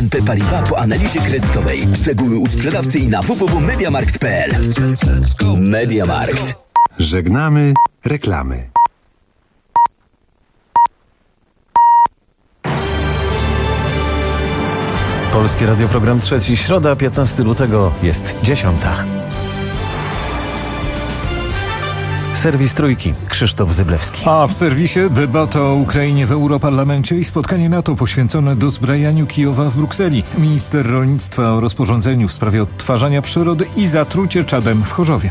BNP Paribas po analizie kredytowej. Szczegóły u sprzedawcy i na www.mediamarkt.pl. Mediamarkt. Żegnamy reklamy. Polskie Radio, program trzeci, środa, 15 lutego, jest 10. Serwis Trójki, Krzysztof Zyblewski. A w serwisie debata o Ukrainie w Europarlamencie i spotkanie NATO poświęcone dozbrajaniu Kijowa w Brukseli. Minister rolnictwa o rozporządzeniu w sprawie odtwarzania przyrody i zatrucie czadem w Chorzowie.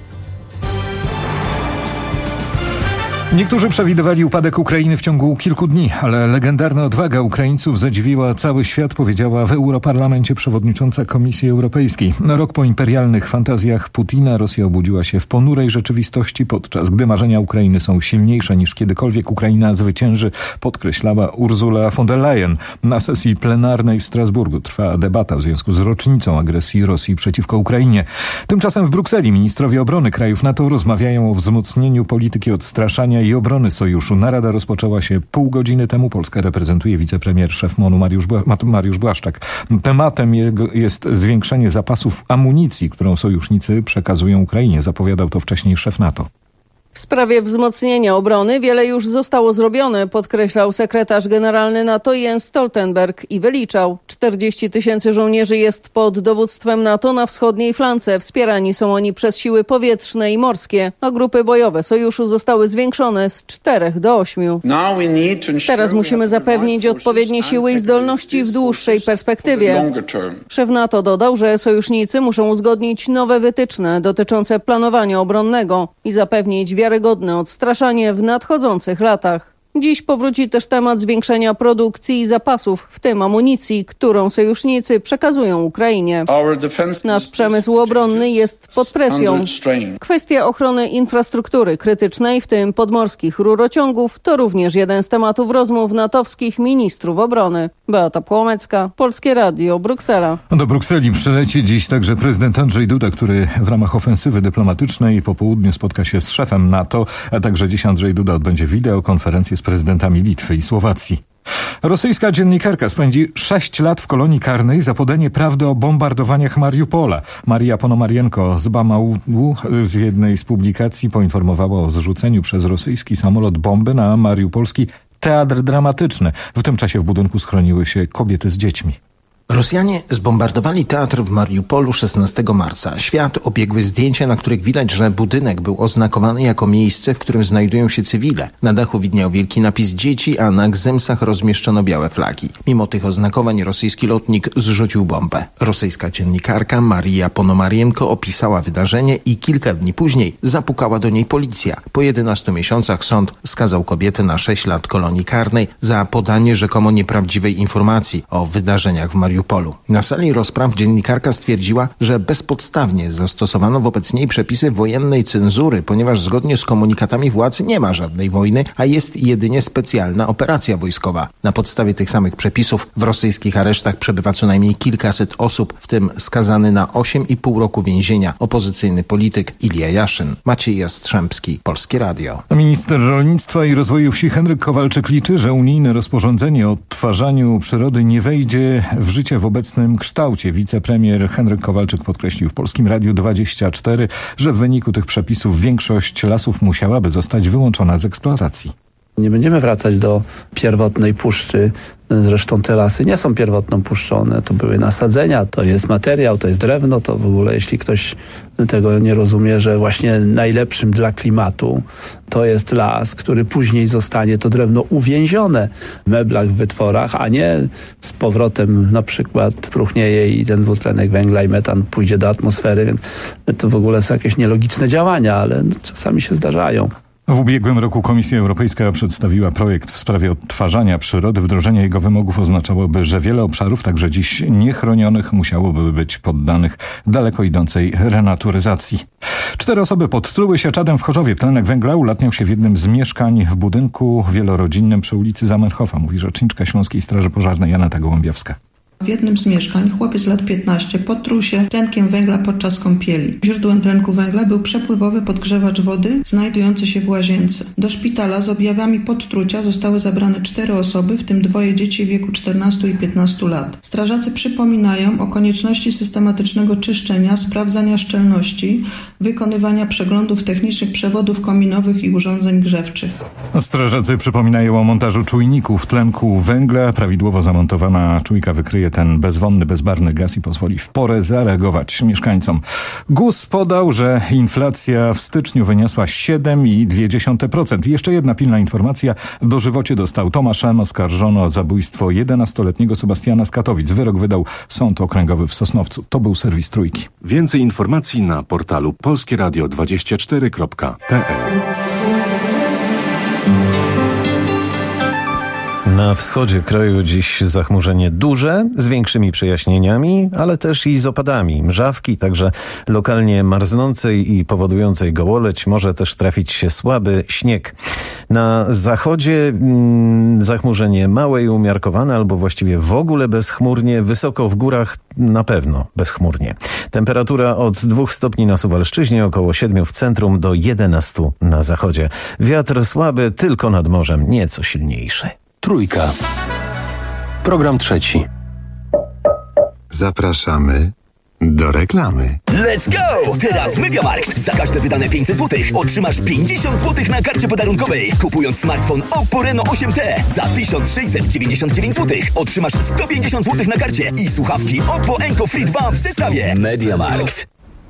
Niektórzy przewidywali upadek Ukrainy w ciągu kilku dni, ale legendarna odwaga Ukraińców zadziwiła cały świat, powiedziała w Europarlamencie przewodnicząca Komisji Europejskiej. Na rok po imperialnych fantazjach Putina Rosja obudziła się w ponurej rzeczywistości, podczas gdy marzenia Ukrainy są silniejsze niż kiedykolwiek Ukraina zwycięży, podkreślała Ursula von der Leyen. Na sesji plenarnej w Strasburgu trwa debata w związku z rocznicą agresji Rosji przeciwko Ukrainie. Tymczasem w Brukseli ministrowie obrony krajów NATO rozmawiają o wzmocnieniu polityki odstraszania i obrony sojuszu. Narada rozpoczęła się pół godziny temu. Polskę reprezentuje wicepremier szef MON-u Mariusz Błaszczak. Tematem jest zwiększenie zapasów amunicji, którą sojusznicy przekazują Ukrainie. Zapowiadał to wcześniej szef NATO. W sprawie wzmocnienia obrony wiele już zostało zrobione, podkreślał sekretarz generalny NATO Jens Stoltenberg i wyliczał. 40 000 żołnierzy jest pod dowództwem NATO na wschodniej flance. Wspierani są oni przez siły powietrzne i morskie, a grupy bojowe sojuszu zostały zwiększone z 4 do 8. Teraz musimy zapewnić odpowiednie siły i zdolności w dłuższej perspektywie. Szef NATO dodał, że sojusznicy muszą uzgodnić nowe wytyczne dotyczące planowania obronnego i zapewnić wiarygodne odstraszanie w nadchodzących latach. Dziś powróci też temat zwiększenia produkcji i zapasów, w tym amunicji, którą sojusznicy przekazują Ukrainie. Nasz przemysł obronny jest pod presją. Kwestia ochrony infrastruktury krytycznej, w tym podmorskich rurociągów, to również jeden z tematów rozmów natowskich ministrów obrony. Beata Płomecka, Polskie Radio, Bruksela. Do Brukseli przyleci dziś także prezydent Andrzej Duda, który w ramach ofensywy dyplomatycznej po południu spotka się z szefem NATO, a także dziś Andrzej Duda odbędzie wideokonferencję z prezydentami Litwy i Słowacji. Rosyjska dziennikarka spędzi 6 lat w kolonii karnej za podanie prawdy o bombardowaniach Mariupola. Maria Ponomarienko z Bamału z jednej z publikacji poinformowała o zrzuceniu przez rosyjski samolot bomby na mariupolski teatr dramatyczny. W tym czasie w budynku schroniły się kobiety z dziećmi. Rosjanie zbombardowali teatr w Mariupolu 16 marca. Świat obiegły zdjęcia, na których widać, że budynek był oznakowany jako miejsce, w którym znajdują się cywile. Na dachu widniał wielki napis dzieci, a na gzymsach rozmieszczono białe flagi. Mimo tych oznakowań rosyjski lotnik zrzucił bombę. Rosyjska dziennikarka Maria Ponomarienko opisała wydarzenie i kilka dni później zapukała do niej policja. Po 11 miesiącach sąd skazał kobietę na 6 lat kolonii karnej za podanie rzekomo nieprawdziwej informacji o wydarzeniach w Mariupolu. Na sali rozpraw dziennikarka stwierdziła, że bezpodstawnie zastosowano wobec niej przepisy wojennej cenzury, ponieważ zgodnie z komunikatami władz nie ma żadnej wojny, a jest jedynie specjalna operacja wojskowa. Na podstawie tych samych przepisów w rosyjskich aresztach przebywa co najmniej kilkaset osób, w tym skazany na 8,5 roku więzienia opozycyjny polityk Ilja Jaszyn. Maciej Jastrzębski, Polskie Radio. Minister rolnictwa i rozwoju wsi Henryk Kowalczyk liczy, że unijne rozporządzenie o odtwarzaniu przyrody nie wejdzie w życie w obecnym kształcie. Wicepremier Henryk Kowalczyk podkreślił w Polskim Radiu 24, że w wyniku tych przepisów większość lasów musiałaby zostać wyłączona z eksploatacji. Nie będziemy wracać do pierwotnej puszczy. Zresztą te lasy nie są pierwotną puszczą. To były nasadzenia, to jest materiał, to jest drewno. To w ogóle, jeśli ktoś tego nie rozumie, że właśnie najlepszym dla klimatu to jest las, który później zostanie to drewno uwięzione w meblach, w wytworach, a nie z powrotem na przykład próchnieje i ten dwutlenek węgla i metan pójdzie do atmosfery. Więc to w ogóle są jakieś nielogiczne działania, ale czasami się zdarzają. W ubiegłym roku Komisja Europejska przedstawiła projekt w sprawie odtwarzania przyrody. Wdrożenie jego wymogów oznaczałoby, że wiele obszarów, także dziś niechronionych, musiałoby być poddanych daleko idącej renaturyzacji. 4 osoby podtruły się czadem w Chorzowie. Tlenek węgla ulatniał się w jednym z mieszkań w budynku wielorodzinnym przy ulicy Zamenhofa, mówi rzeczniczka Śląskiej Straży Pożarnej Aneta Gołębiowska. W jednym z mieszkań chłopiec lat 15 potruł się tlenkiem węgla podczas kąpieli. Źródłem tlenku węgla był przepływowy podgrzewacz wody znajdujący się w łazience. Do szpitala z objawami podtrucia zostały zabrane 4 osoby, w tym 2 dzieci w wieku 14 i 15 lat. Strażacy przypominają o konieczności systematycznego czyszczenia, sprawdzania szczelności, wykonywania przeglądów technicznych przewodów kominowych i urządzeń grzewczych. Strażacy przypominają o montażu czujników tlenku węgla. Prawidłowo zamontowana czujka wykryje ten bezwonny, bezbarwny gaz i pozwoli w porę zareagować mieszkańcom. GUS podał, że inflacja w styczniu wyniosła 7,2%. Jeszcze jedna pilna informacja. Dożywocie dostał Tomasz M., oskarżony o zabójstwo 11-letniego Sebastiana z Katowic. Wyrok wydał Sąd Okręgowy w Sosnowcu. To był serwis Trójki. Więcej informacji na portalu polskieradio24.pl. Na wschodzie kraju dziś zachmurzenie duże, z większymi przejaśnieniami, ale też i z opadami. Mrzawki, także lokalnie marznącej i powodującej gołoleć, może też trafić się słaby śnieg. Na zachodzie zachmurzenie małe i umiarkowane, albo właściwie w ogóle bezchmurnie. Wysoko w górach na pewno bezchmurnie. Temperatura od 2 stopni na Suwalszczyźnie, około 7 w centrum, do 11 na zachodzie. Wiatr słaby, tylko nad morzem, nieco silniejszy. Trójka. Program trzeci. Zapraszamy do reklamy. Let's go! Teraz MediaMarkt. Za każde wydane 500 zł otrzymasz 50 zł na karcie podarunkowej. Kupując smartfon Oppo Reno 8T za 1699 zł otrzymasz 150 zł na karcie i słuchawki Oppo Enco Free 2 w zestawie. MediaMarkt.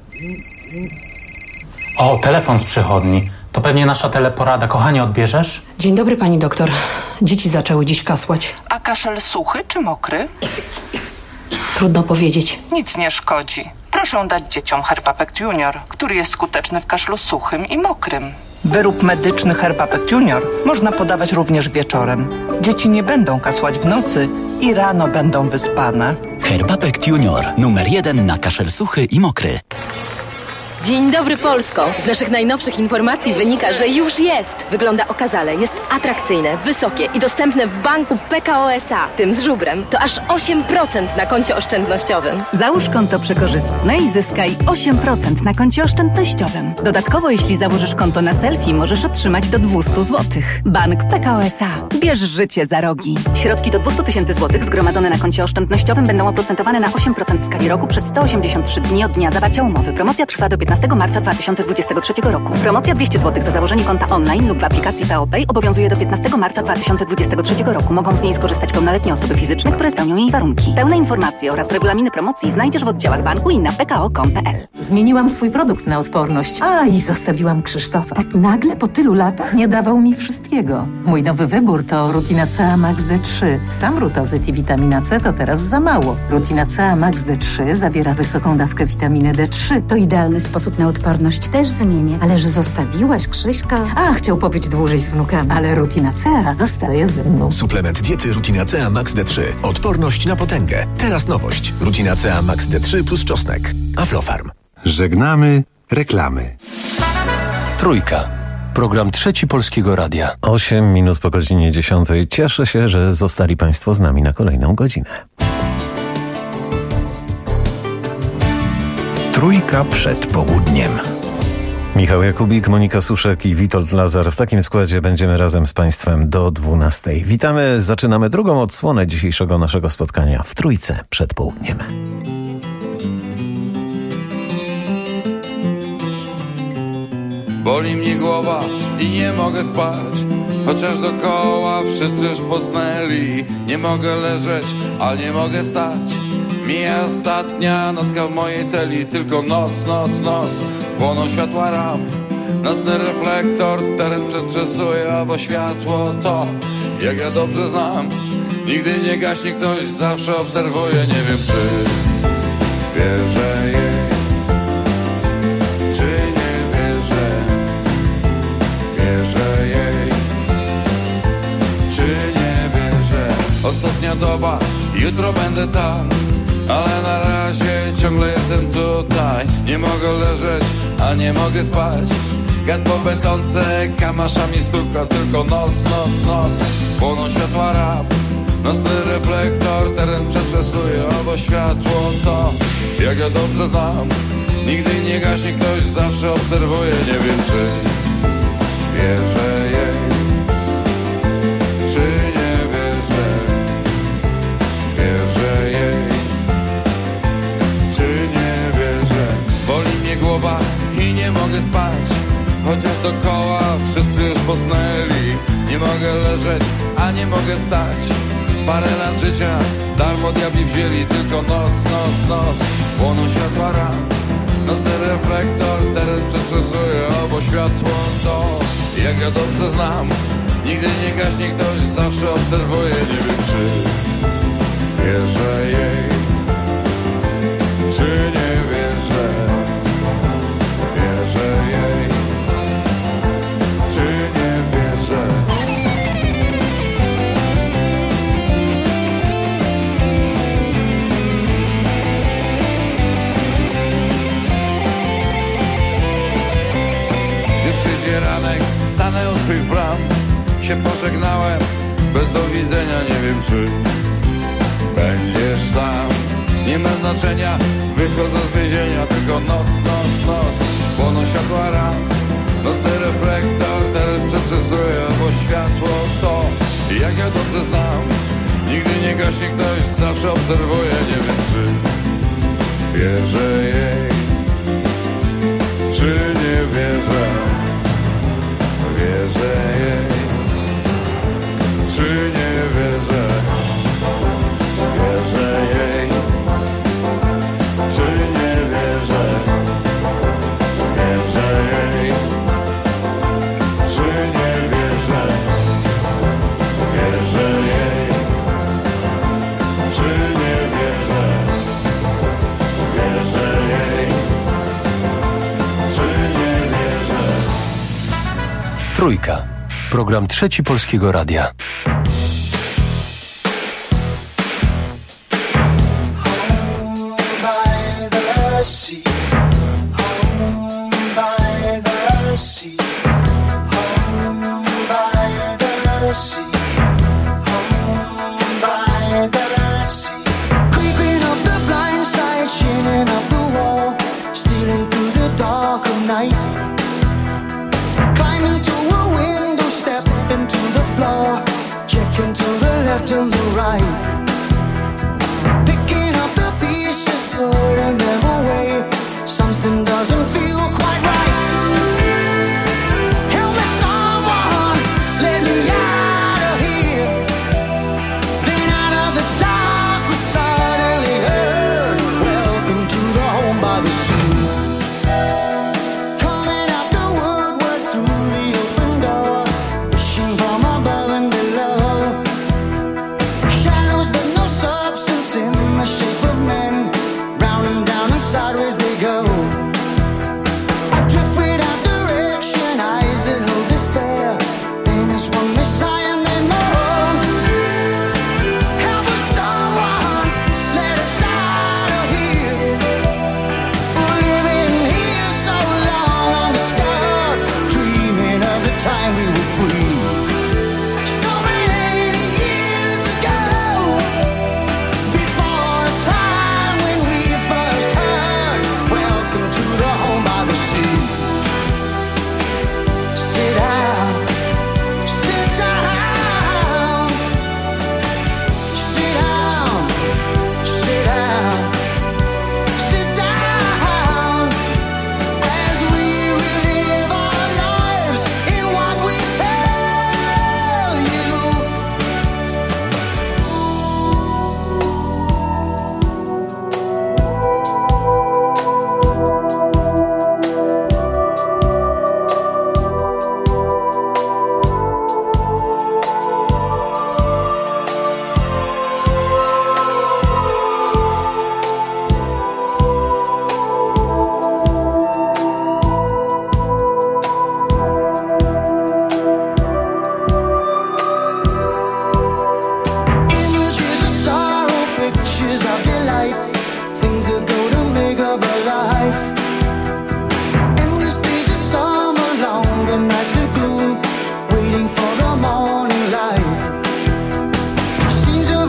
O, telefon z przychodni. To pewnie nasza teleporada. Kochanie, odbierzesz? Dzień dobry, pani doktor. Dzieci zaczęły dziś kasłać. A kaszel suchy czy mokry? Trudno powiedzieć. Nic nie szkodzi. Proszę dać dzieciom Herbapect Junior, który jest skuteczny w kaszlu suchym i mokrym. Wyrób medyczny Herbapect Junior można podawać również wieczorem. Dzieci nie będą kasłać w nocy i rano będą wyspane. Herbapect Junior. Numer 1 na kaszel suchy i mokry. Dzień dobry, Polsko! Z naszych najnowszych informacji wynika, że już jest. Wygląda okazale, jest atrakcyjne, wysokie i dostępne w banku PKO SA. Tym z żubrem to aż 8% na koncie oszczędnościowym. Załóż konto przekorzystne i zyskaj 8% na koncie oszczędnościowym. Dodatkowo, jeśli założysz konto na selfie, możesz otrzymać do 200 zł. Bank PKO SA. Bierz życie za rogi. Środki do 200 000 zł zgromadzone na koncie oszczędnościowym będą oprocentowane na 8% w skali roku przez 183 dni od dnia zawarcia umowy. Promocja trwa do 15 marca 2023 roku. Promocja 200 zł za założenie konta online lub w aplikacji PO Pay obowiązuje do 15 marca 2023 roku. Mogą z niej skorzystać pełnoletnie osoby fizyczne, które spełnią jej warunki. Pełne informacje oraz regulaminy promocji znajdziesz w oddziałach banku i na pko.com.pl. Zmieniłam swój produkt na odporność. I zostawiłam Krzysztofa. Tak nagle po tylu latach nie dawał mi wszystkiego. Mój nowy wybór to Rutina CA Max D3. Sam rutozyt i witamina C to teraz za mało. Rutina CA Max D3 zawiera wysoką dawkę witaminy D3. To idealny sposób na odporność. Też zmienię. Ależ zostawiłaś Krzyśka? Chciał pobyć dłużej z wnukami. Ale Rutina CA zostaje ze mną. Suplement diety Rutina CA Max D3. Odporność na potęgę. Teraz nowość. Rutina CA Max D3 plus czosnek. Aflofarm. Żegnamy reklamy. Trójka. Program trzeci Polskiego Radia. 8 minut po godzinie 10. Cieszę się, że zostali Państwo z nami na kolejną godzinę. Trójka przed południem. Michał Jakubik, Monika Suszek i Witold Lazar. W takim składzie będziemy razem z Państwem do 12. Witamy, zaczynamy drugą odsłonę dzisiejszego naszego spotkania w Trójce przed południem. Boli mnie głowa i nie mogę spać, chociaż dookoła wszyscy już posnęli. Nie mogę leżeć, a nie mogę stać. Mija ostatnia nocka w mojej celi. Tylko noc, noc, noc. Płoną światła ram. Nocny reflektor teren przetrzesuje, bo światło to, jak ja dobrze znam, nigdy nie gaśnie, ktoś zawsze obserwuje. Nie wiem, czy wierzę jej, czy nie wierzę. Wierzę jej, czy nie wierzę. Ostatnia doba, jutro będę tam, ale na razie ciągle jestem tutaj. Nie mogę leżeć, a nie mogę spać. Gad po betonce kamaszami stuka. Tylko noc, noc, noc. Płoną światła rap. Nocny reflektor teren przetrzesuje, bo światło to, jak ja dobrze znam, nigdy nie gaśnie, ktoś zawsze obserwuje. Nie wiem, czy wierzę jej, czy nie wierzę. Wierzę jej, czy nie wierzę. Boli mnie głowa i nie mogę spać, chociaż dookoła wszyscy już posnęli. Nie mogę leżeć, a nie mogę wstać. Parę lat życia darmo diabli wzięli, tylko noc, noc, noc, płoną światła ram. Nocny reflektor teren przetrzesuje, bo światło to, jak ja dobrze znam, nigdy nie gaśnie, ktoś zawsze obserwuje. Nie wiem, czy wierzę jej, czy nie wierzę. Wierzę jej, czy nie wierzę. Ranek, stanę u swych bram, się pożegnałem, bez do widzenia, nie wiem, czy będziesz tam. Nie ma znaczenia, wychodzę z więzienia, tylko noc, noc, noc, płoną światła ram. Nocny reflektor teren przetrzesuje, bo światło to, jak ja dobrze znam, nigdy nie gaśnie, ktoś zawsze obserwuje. Nie wiem, czy wierzę jej, czy nie wierzę. Wierzę jej, czy nie wierzę. Wierzę jej, czy nie wierzę. Wierzę jej, czy nie wierzę. Wierzę jej, czy nie wierzę. Wierzę jej, czy nie wierzę. Trójka. Program Trzeci Polskiego Radia. To the right, picking up the pieces, throwing them away. Something doesn't feel quite right. Help me, someone, let me out of here. Then out of the dark we suddenly heard, welcome to the home by the sea. Coming out the woodwork through the open door, wishing from above and below. In the shape of men, round and down and sideways they go. Adrift without direction, eyes that hold despair. Then there's one Messiah and they know. Help us, someone, let us out of here. We're living here so long on the spot, dreaming of the time we were free. So many years ago, waiting for the morning light. Seems a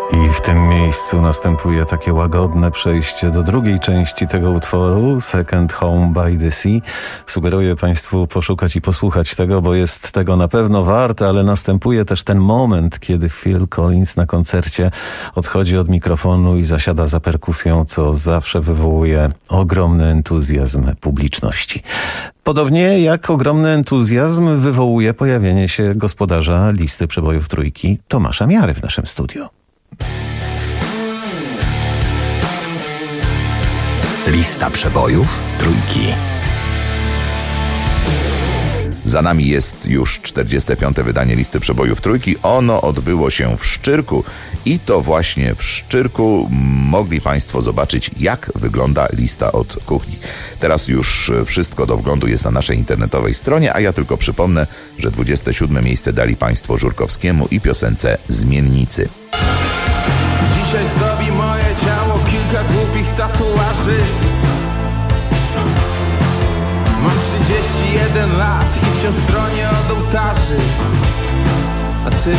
I w tym miejscu następuje takie łagodne przejście do drugiej części tego utworu, Second Home by the Sea. Sugeruję Państwu poszukać i posłuchać tego, bo jest tego na pewno warte, ale następuje też ten moment, kiedy Phil Collins na koncercie odchodzi od mikrofonu i zasiada za perkusją, co zawsze wywołuje ogromny entuzjazm publiczności. Podobnie jak ogromny entuzjazm wywołuje pojawienie się gospodarza listy przebojów trójki, Tomasza Miary w naszym studiu. Lista przebojów trójki. Za nami jest już 45. wydanie listy przebojów trójki. Ono odbyło się w Szczyrku i to właśnie w Szczyrku mogli Państwo zobaczyć, jak wygląda lista od kuchni. Teraz już wszystko do wglądu jest na naszej internetowej stronie, a ja tylko przypomnę, że 27. miejsce dali Państwo Żurkowskiemu i piosence Zmiennicy. Dzisiaj zdobi moje ciało kilka głupich tatuaży. Mam 31 lat i wciąż stronię od ołtarzy. A ty?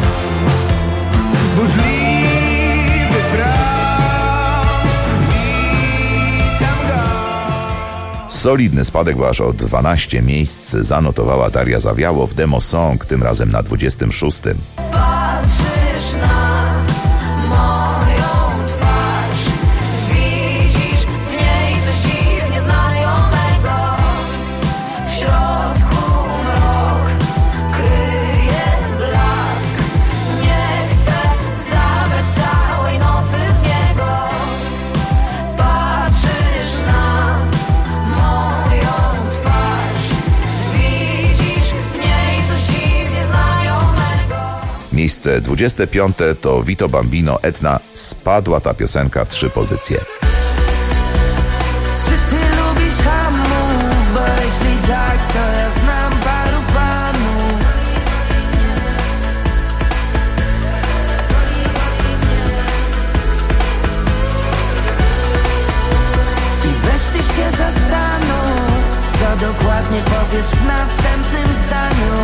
Burzliwy front, witam go. Solidny spadek, bo aż o 12 miejsc zanotowała Daria Zawiało w Demo Song, tym razem na 26. Patrzysz na moją twarz, widzisz w niej coś dziwnie znajomego. W środku mrok kryje blask. Nie chcę zabrać całej nocy z niego. Patrzysz na moją twarz, widzisz w niej coś dziwnie znajomego. Miejsce 25 to Vito Bambino, Etna. Spadła ta piosenka 3 pozycje. Czy ty lubisz hamów? Bo jeśli tak, to ja znam paru panów. I weź ty się zastanów, co dokładnie powiesz w następnym zdaniu.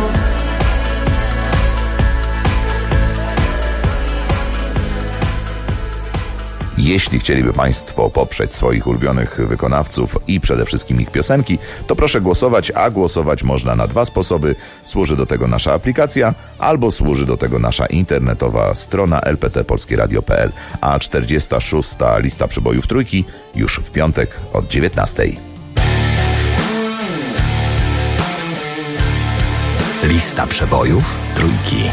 Jeśli chcieliby Państwo poprzeć swoich ulubionych wykonawców i przede wszystkim ich piosenki, to proszę głosować, a głosować można na 2 sposoby. Służy do tego nasza aplikacja, albo służy do tego nasza internetowa strona lptpolskieradio.pl, a 46. lista przebojów trójki już w piątek od 19. Lista przebojów trójki.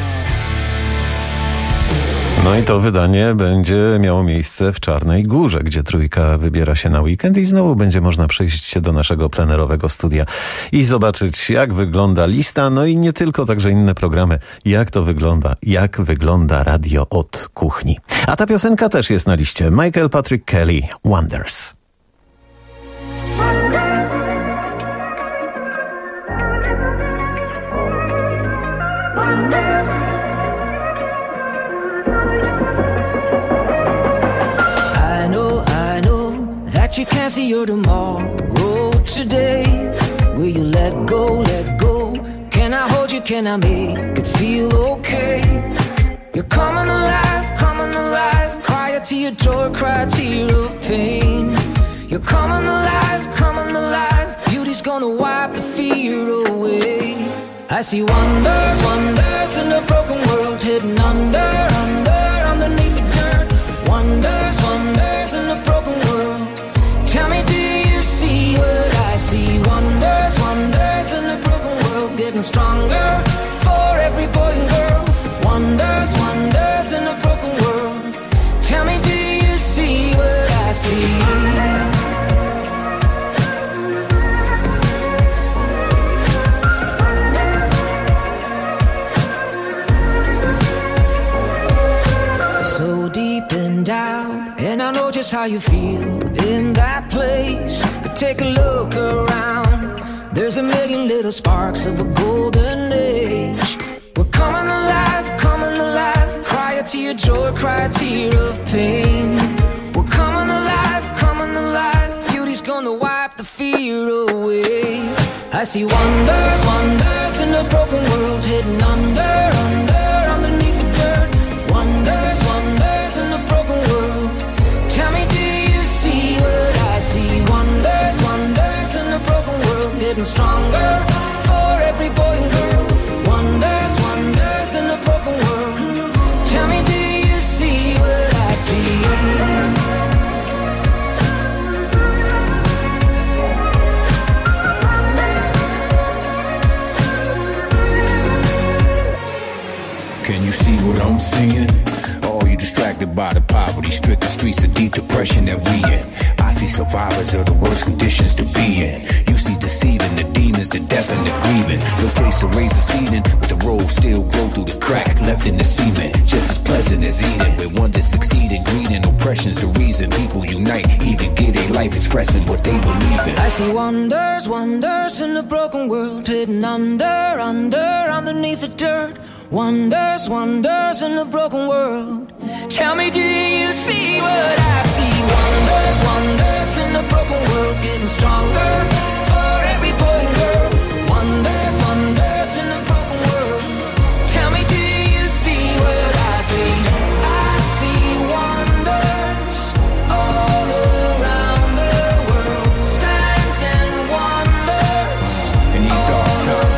No i to wydanie będzie miało miejsce w Czarnej Górze, gdzie trójka wybiera się na weekend i znowu będzie można przyjść się do naszego plenerowego studia i zobaczyć, jak wygląda lista, no i nie tylko, także inne programy, jak wygląda radio od kuchni. A ta piosenka też jest na liście. Michael Patrick Kelly, Wonders. That you can't see your tomorrow today. Will you let go, let go? Can I hold you, can I make it feel okay? You're coming alive, cry a tear, joy, cry a tear of pain. You're coming alive, beauty's gonna wipe the fear away. I see wonders, wonders in a broken world, hidden under, underneath the dirt. Wonders, wonders in a broken world. Tell me, do you see what I see? Wonders, wonders in a broken world, getting stronger for every boy and girl. Wonders, wonders in a broken world. Tell me, do you see what I see? So deep in doubt, and I know just how you feel in that place. But take a look around, there's a million little sparks of a golden age. We're coming alive, cry a tear, joy, cry a tear of pain. We're coming alive, beauty's gonna wipe the fear away. I see wonders, wonders in a broken world, hidden under, underneath the dirt. Wonders, wonders I'm seeing? Oh, you distracted by the poverty-stricken streets of deep depression that we in. I see survivors of the worst conditions to be in. You see deceiving the demons, the death and the grieving. No place to raise a seeding, but the road still grow through the crack left in the cement. Just as pleasant as eating, when one to succeed in greed and oppression's the reason people unite, even get a life expressing what they believe in. I see wonders, wonders in a broken world, hidden under, underneath the dirt. Wonders, wonders in a broken world. Tell me, do you see what I see? Wonders, wonders in a broken world, getting stronger for every boy and girl. Wonders, wonders in a broken world. Tell me, do you see what I see? I see wonders all around the world. Signs and wonders in these dark times.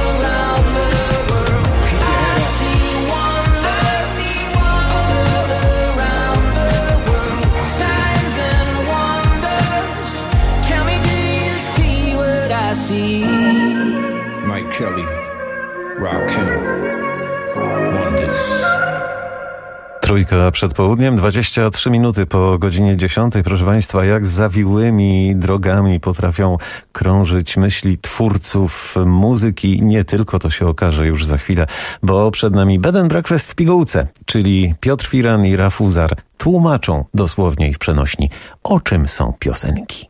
Mike Kelly, Rakim, Wonders. Trójka przed południem, 23 minuty po godzinie 10. Proszę Państwa, jak zawiłymi drogami potrafią krążyć myśli twórców muzyki. Nie tylko, to się okaże już za chwilę, bo przed nami Bed and Breakfast w pigułce, czyli Piotr Firan i Raf Uzar tłumaczą dosłownie i w przenośni, o czym są piosenki.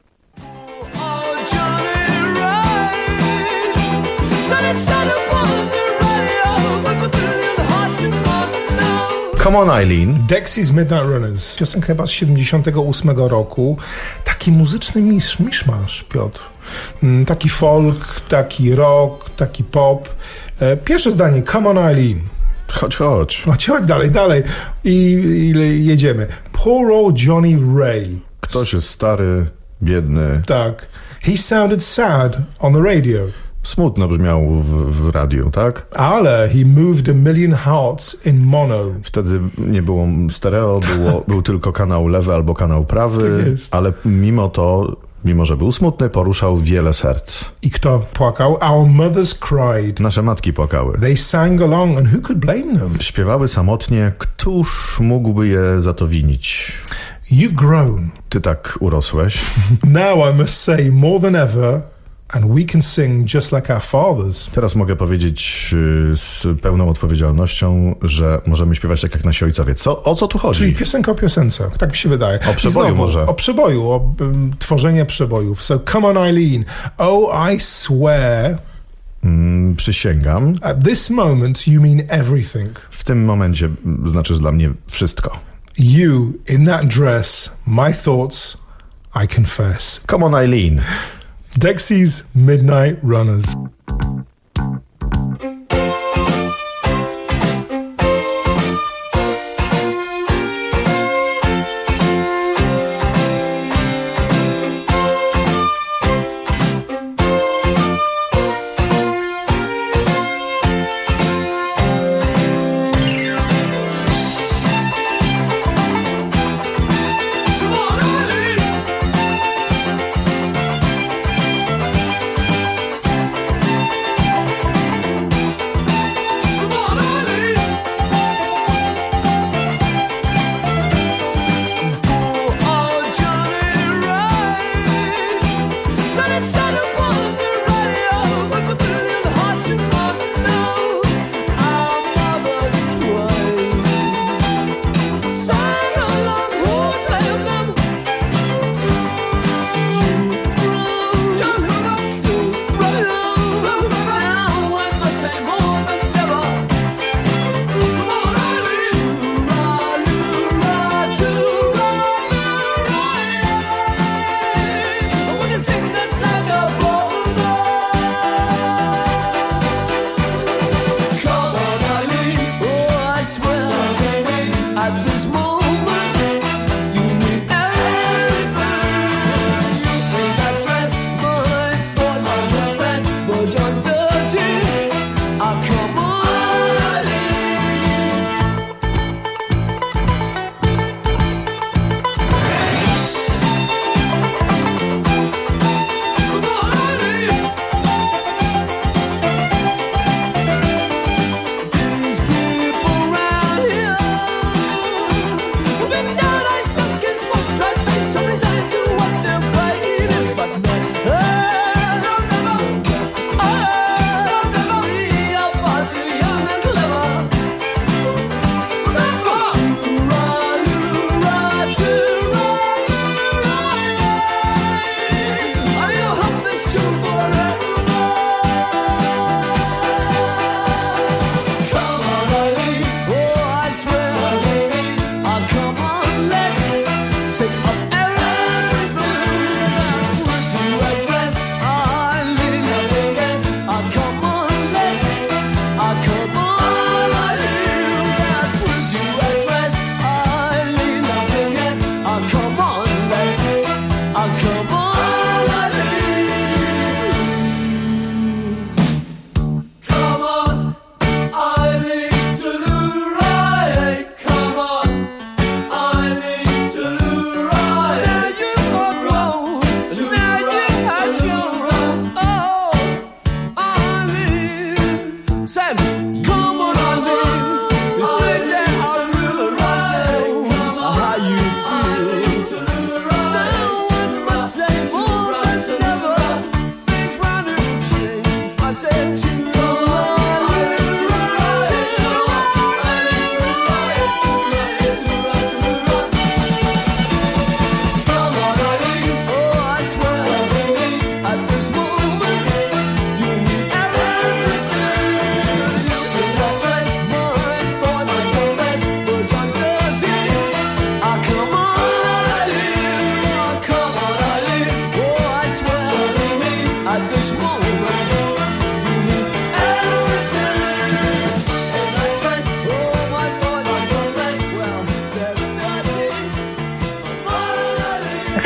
Come on, Eileen. Dexys Midnight Runners. Piosenka chyba z 78 roku. Taki muzyczny miszmasz, Piotr. Taki folk, taki rock, taki pop. Pierwsze zdanie. Come on, Eileen. Chodź dalej. I jedziemy. Poor old Johnny Ray. Ktoś jest stary, biedny. Tak. He sounded sad on the radio. Smutno brzmiał w radiu, tak? Ale he moved a million hearts in mono. Wtedy nie było stereo, był tylko kanał lewy albo kanał prawy, tak jest. Ale mimo że był smutny, poruszał wiele serc. I kto płakał? Our mothers cried. Nasze matki płakały. They sang along and who could blame them? Śpiewały samotnie, któż mógłby je za to winić? You've grown. Ty tak urosłeś. Now I must say more than ever, and we can sing just like our fathers. Teraz mogę powiedzieć z pełną odpowiedzialnością, że możemy śpiewać tak jak nasi ojcowie. O co tu chodzi? Czyli piosenka o piosence, tak mi się wydaje. O przeboju może. O przeboju, o tworzenie przebojów. So come on Eileen. Oh, I swear. Przysięgam. At this moment you mean everything. W tym momencie znaczysz dla mnie wszystko. You, in that dress, my thoughts, I confess. Come on Eileen. Dexys Midnight Runners.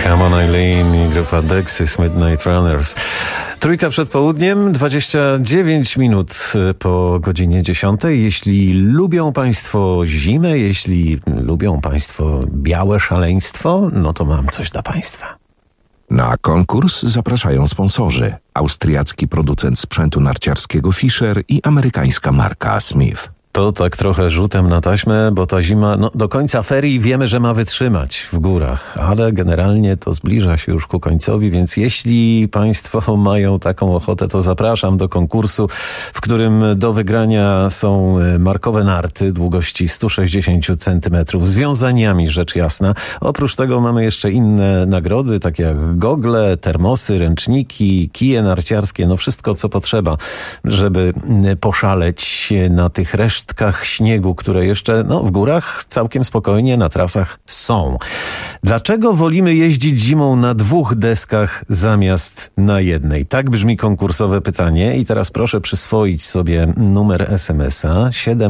Come on Eileen i grupa Dexys Midnight Runners. Trójka przed południem, 29 minut po godzinie 10. Jeśli lubią Państwo zimę, jeśli lubią Państwo białe szaleństwo, no to mam coś dla Państwa. Na konkurs zapraszają sponsorzy: austriacki producent sprzętu narciarskiego Fischer i amerykańska marka Smith. To tak trochę rzutem na taśmę, bo ta zima do końca ferii wiemy, że ma wytrzymać w górach, ale generalnie to zbliża się już ku końcowi, więc jeśli Państwo mają taką ochotę, to zapraszam do konkursu, w którym do wygrania są markowe narty długości 160 cm z wiązaniami, rzecz jasna. Oprócz tego mamy jeszcze inne nagrody, takie jak gogle, termosy, ręczniki, kije narciarskie, no wszystko co potrzeba, żeby poszaleć na tych resztkach śniegu, które jeszcze w górach całkiem spokojnie na trasach są. Dlaczego wolimy jeździć zimą na 2 deskach zamiast na jednej? Tak brzmi konkursowe pytanie i teraz proszę przyswoić sobie numer SMS-a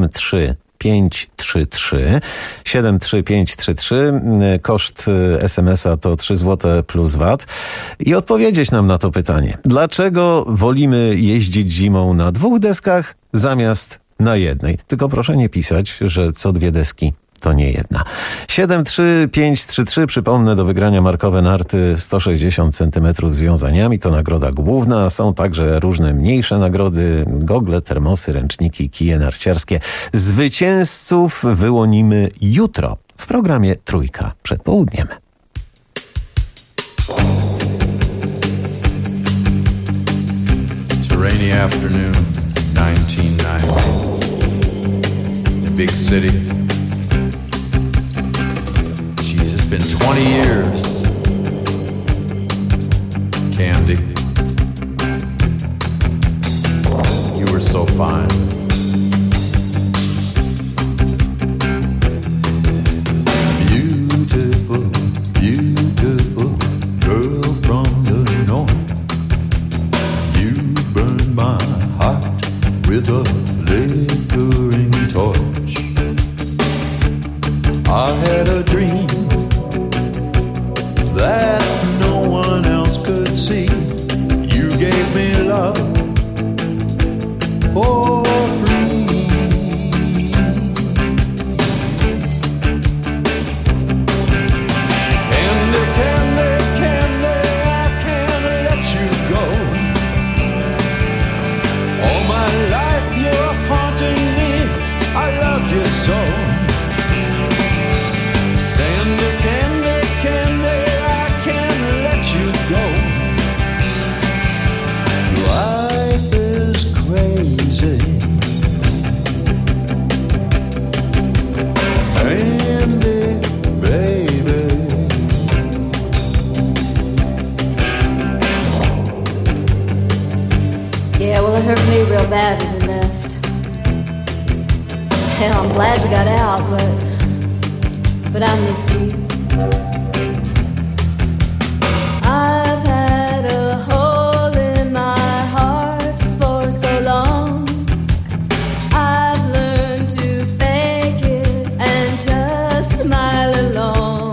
73533. 73533. Koszt SMS-a to 3 zł plus VAT. I odpowiedzieć nam na to pytanie. Dlaczego wolimy jeździć zimą na 2 deskach zamiast na jednej? Tylko proszę nie pisać, że co 2 deski to nie jedna. 73533, przypomnę, do wygrania markowe narty 160 cm z wiązaniami, to nagroda główna. Są także różne mniejsze nagrody, gogle, termosy, ręczniki, kije narciarskie. Zwycięzców wyłonimy jutro w programie Trójka przed południem. It's a rainy afternoon, 1990. Big city. Jeez, it's been 20 years. Candy, you were so fine. Beautiful, beautiful girl from the north. You burned my heart with a flickering torch. I had a dream that no one else could see. You gave me love for free. Candy, candy, candy, I can't let you go. All my life you're haunting me. I loved you so. Candy, candy, candy, I can't let you go. Life is crazy. Candy, baby. Yeah, well, it hurt me real bad when you left. Hell, I'm glad you got out, but I miss you. I've had a hole in my heart for so long. I've learned to fake it and just smile along.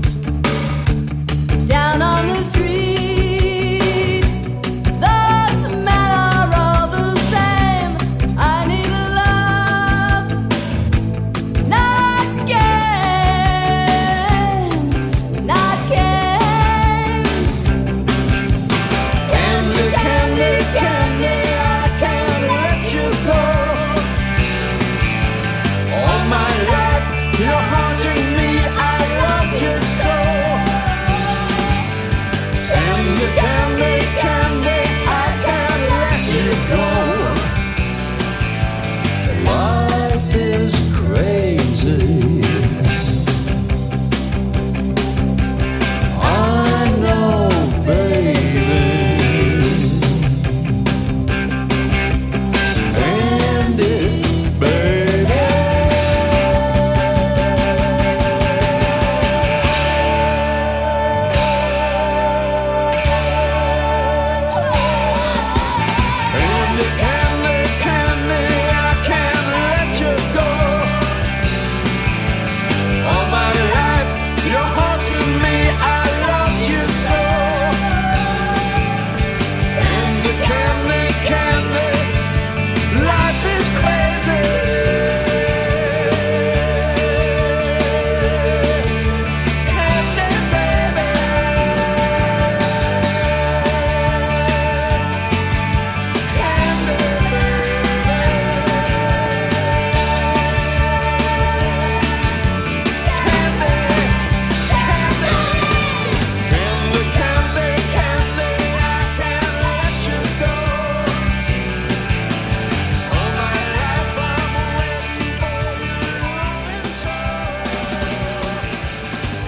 Down on the street, the men are all the same. I need love, not games.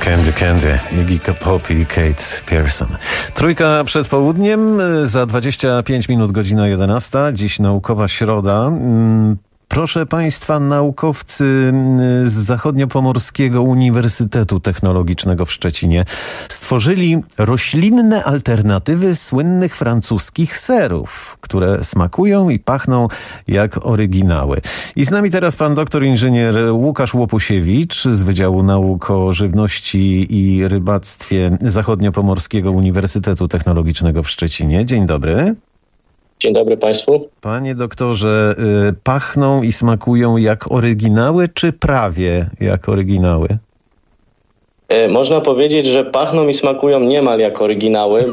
Candy, Iggy Pop i Kate Pierson. Trójka przed południem, za 25 minut godzina 11. Dziś naukowa środa. Proszę Państwa, naukowcy z Zachodniopomorskiego Uniwersytetu Technologicznego w Szczecinie stworzyli roślinne alternatywy słynnych francuskich serów, które smakują i pachną jak oryginały. I z nami teraz pan doktor inżynier Łukasz Łopusiewicz z Wydziału Nauk o Żywności i Rybactwie Zachodniopomorskiego Uniwersytetu Technologicznego w Szczecinie. Dzień dobry. Dzień dobry Państwu. Panie doktorze, pachną i smakują jak oryginały, czy prawie jak oryginały? Można powiedzieć, że pachną i smakują niemal jak oryginały.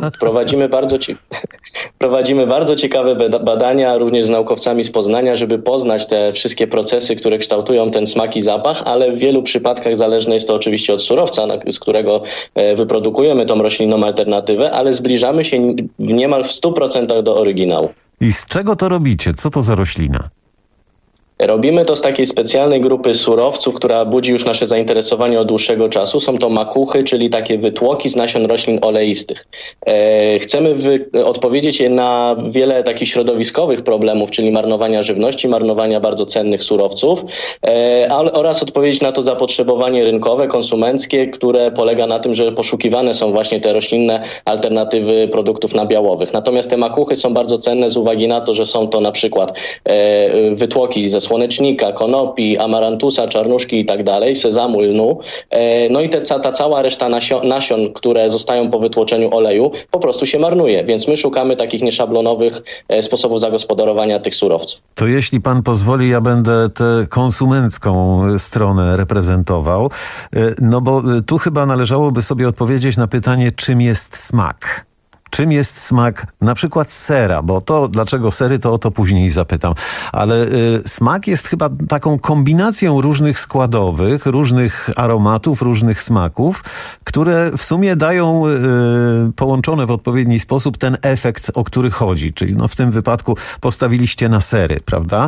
Prowadzimy bardzo ciekawe badania, również z naukowcami z Poznania, żeby poznać te wszystkie procesy, które kształtują ten smak i zapach, ale w wielu przypadkach zależne jest to oczywiście od surowca, z którego wyprodukujemy tą roślinną alternatywę, ale zbliżamy się niemal w 100% do oryginału. I z czego to robicie? Co to za roślina? Robimy to z takiej specjalnej grupy surowców, która budzi już nasze zainteresowanie od dłuższego czasu. Są to makuchy, czyli takie wytłoki z nasion roślin oleistych. Chcemy odpowiedzieć na wiele takich środowiskowych problemów, czyli marnowania żywności, marnowania bardzo cennych surowców, oraz odpowiedzieć na to zapotrzebowanie rynkowe, konsumenckie, które polega na tym, że poszukiwane są właśnie te roślinne alternatywy produktów nabiałowych. Natomiast te makuchy są bardzo cenne z uwagi na to, że są to na przykład wytłoki ze słonecznika, konopi, amarantusa, czarnuszki i tak dalej, sezamu, lnu. No i ta cała reszta nasion, które zostają po wytłoczeniu oleju, po prostu się marnuje. Więc my szukamy takich nieszablonowych sposobów zagospodarowania tych surowców. To jeśli pan pozwoli, ja będę tę konsumencką stronę reprezentował. No bo tu chyba należałoby sobie odpowiedzieć na pytanie, czym jest smak. Czym jest smak na przykład sera, bo to dlaczego sery, to o to później zapytam. Ale smak jest chyba taką kombinacją różnych składowych, różnych aromatów, różnych smaków, które w sumie dają połączone w odpowiedni sposób ten efekt, o który chodzi. Czyli no w tym wypadku postawiliście na sery, prawda?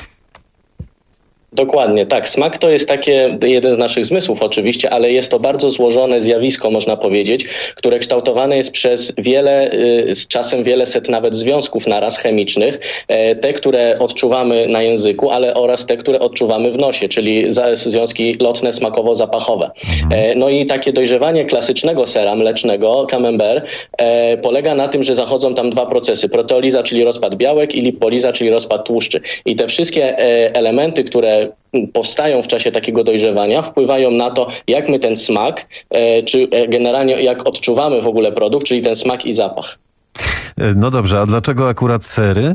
Dokładnie, tak. Smak to jest jeden z naszych zmysłów oczywiście, ale jest to bardzo złożone zjawisko, można powiedzieć, które kształtowane jest przez z czasem wiele set nawet związków naraz chemicznych. Te, które odczuwamy na języku, ale oraz te, które odczuwamy w nosie, czyli związki lotne, smakowo-zapachowe. No i takie dojrzewanie klasycznego sera mlecznego, camembert, polega na tym, że zachodzą tam dwa procesy. Proteoliza, czyli rozpad białek, i lipoliza, czyli rozpad tłuszczy. I te wszystkie elementy, które powstają w czasie takiego dojrzewania, wpływają na to, jak my ten smak, czy generalnie jak odczuwamy w ogóle produkt, czyli ten smak i zapach. No dobrze, a dlaczego akurat sery?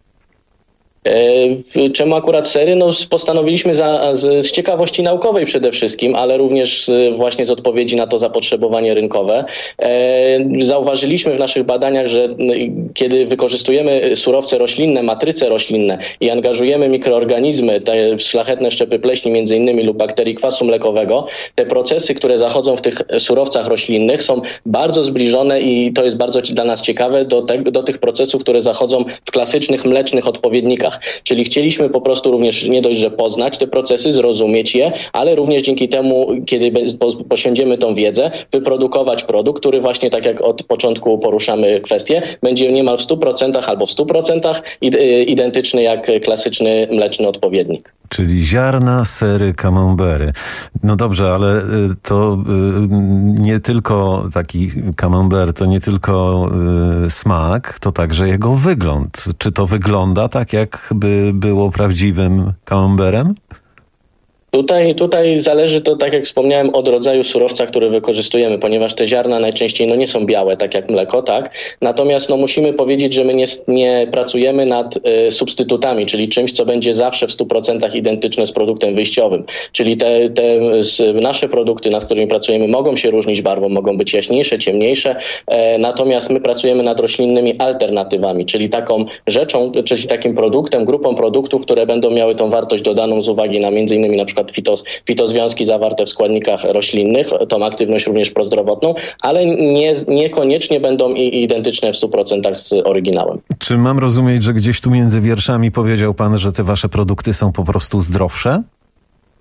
Czemu akurat sery? No postanowiliśmy z ciekawości naukowej przede wszystkim, ale również właśnie z odpowiedzi na to zapotrzebowanie rynkowe. Zauważyliśmy w naszych badaniach, że kiedy wykorzystujemy surowce roślinne, matryce roślinne i angażujemy mikroorganizmy, te szlachetne szczepy pleśni między innymi lub bakterii kwasu mlekowego, te procesy, które zachodzą w tych surowcach roślinnych, są bardzo zbliżone i to jest bardzo dla nas ciekawe do tych procesów, które zachodzą w klasycznych mlecznych odpowiednikach. Czyli chcieliśmy po prostu również nie dość, że poznać te procesy, zrozumieć je, ale również dzięki temu, kiedy posiądziemy tą wiedzę, wyprodukować produkt, który właśnie tak jak od początku poruszamy kwestię, będzie niemal w 100% albo w 100% identyczny jak klasyczny mleczny odpowiednik. Czyli ziarna, sery, camembery. No dobrze, ale to nie tylko taki camembert, to nie tylko smak, to także jego wygląd. Czy to wygląda tak, jakby było prawdziwym camemberem? Tutaj zależy to, tak jak wspomniałem, od rodzaju surowca, który wykorzystujemy, ponieważ te ziarna najczęściej nie są białe, tak jak mleko, tak? Natomiast musimy powiedzieć, że my nie pracujemy nad substytutami, czyli czymś, co będzie zawsze w 100% identyczne z produktem wyjściowym. Czyli nasze produkty, nad którymi pracujemy, mogą się różnić barwą, mogą być jaśniejsze, ciemniejsze, natomiast my pracujemy nad roślinnymi alternatywami, czyli taką rzeczą, czyli takim produktem, grupą produktów, które będą miały tą wartość dodaną z uwagi na między innymi na przykład fitozwiązki zawarte w składnikach roślinnych, tą aktywność również prozdrowotną, ale niekoniecznie będą identyczne w 100% z oryginałem. Czy mam rozumieć, że gdzieś tu między wierszami powiedział pan, że te wasze produkty są po prostu zdrowsze?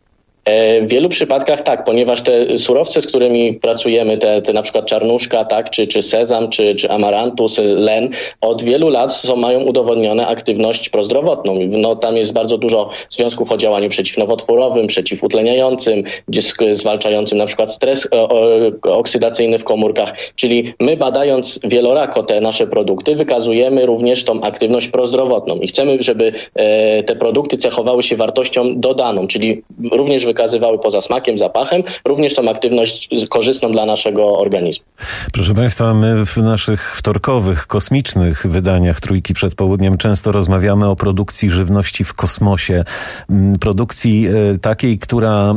W wielu przypadkach tak, ponieważ te surowce, z którymi pracujemy, te na przykład czarnuszka, tak, czy sezam, czy amarantus, len, od wielu lat mają udowodnione aktywność prozdrowotną. No, tam jest bardzo dużo związków o działaniu przeciwnowotworowym, przeciwutleniającym, zwalczającym na przykład stres oksydacyjny w komórkach. Czyli my, badając wielorako te nasze produkty, wykazujemy również tą aktywność prozdrowotną i chcemy, żeby te produkty cechowały się wartością dodaną, czyli również wykazywały poza smakiem, zapachem, również tą aktywność korzystną dla naszego organizmu. Proszę Państwa, my w naszych wtorkowych, kosmicznych wydaniach Trójki przed południem często rozmawiamy o produkcji żywności w kosmosie. Produkcji takiej, która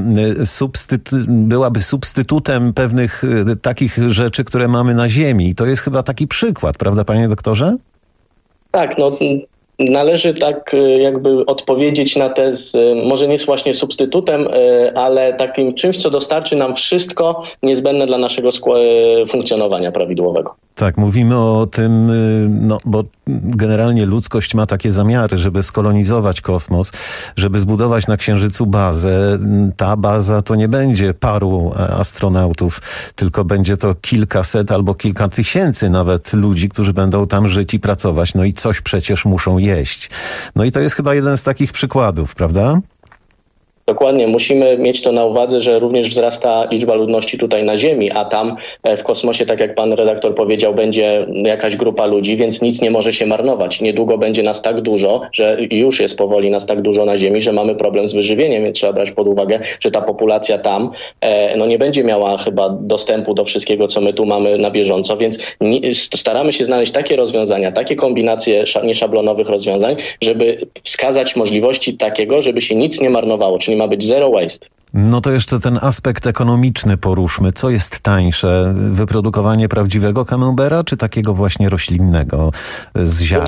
byłaby substytutem pewnych takich rzeczy, które mamy na Ziemi. I to jest chyba taki przykład, prawda, panie doktorze? Tak, no należy tak jakby odpowiedzieć na te, może nie właśnie substytutem, ale takim czymś, co dostarczy nam wszystko niezbędne dla naszego funkcjonowania prawidłowego. Tak, mówimy o tym, no bo generalnie ludzkość ma takie zamiary, żeby skolonizować kosmos, żeby zbudować na Księżycu bazę. Ta baza to nie będzie paru astronautów, tylko będzie to kilkaset albo kilka tysięcy nawet ludzi, którzy będą tam żyć i pracować. No i coś przecież muszą jeść. No i to jest chyba jeden z takich przykładów, prawda? Dokładnie, musimy mieć to na uwadze, że również wzrasta liczba ludności tutaj na Ziemi, a tam w kosmosie, tak jak pan redaktor powiedział, będzie jakaś grupa ludzi, więc nic nie może się marnować. Niedługo będzie nas tak dużo, że już jest powoli nas tak dużo na Ziemi, że mamy problem z wyżywieniem, więc trzeba brać pod uwagę, że ta populacja tam no nie będzie miała chyba dostępu do wszystkiego, co my tu mamy na bieżąco, więc staramy się znaleźć takie rozwiązania, takie kombinacje nieszablonowych rozwiązań, żeby wskazać możliwości takiego, żeby się nic nie marnowało, czyli ma być zero waste. No to jeszcze ten aspekt ekonomiczny poruszmy. Co jest tańsze? Wyprodukowanie prawdziwego camembera, czy takiego właśnie roślinnego z ziaren?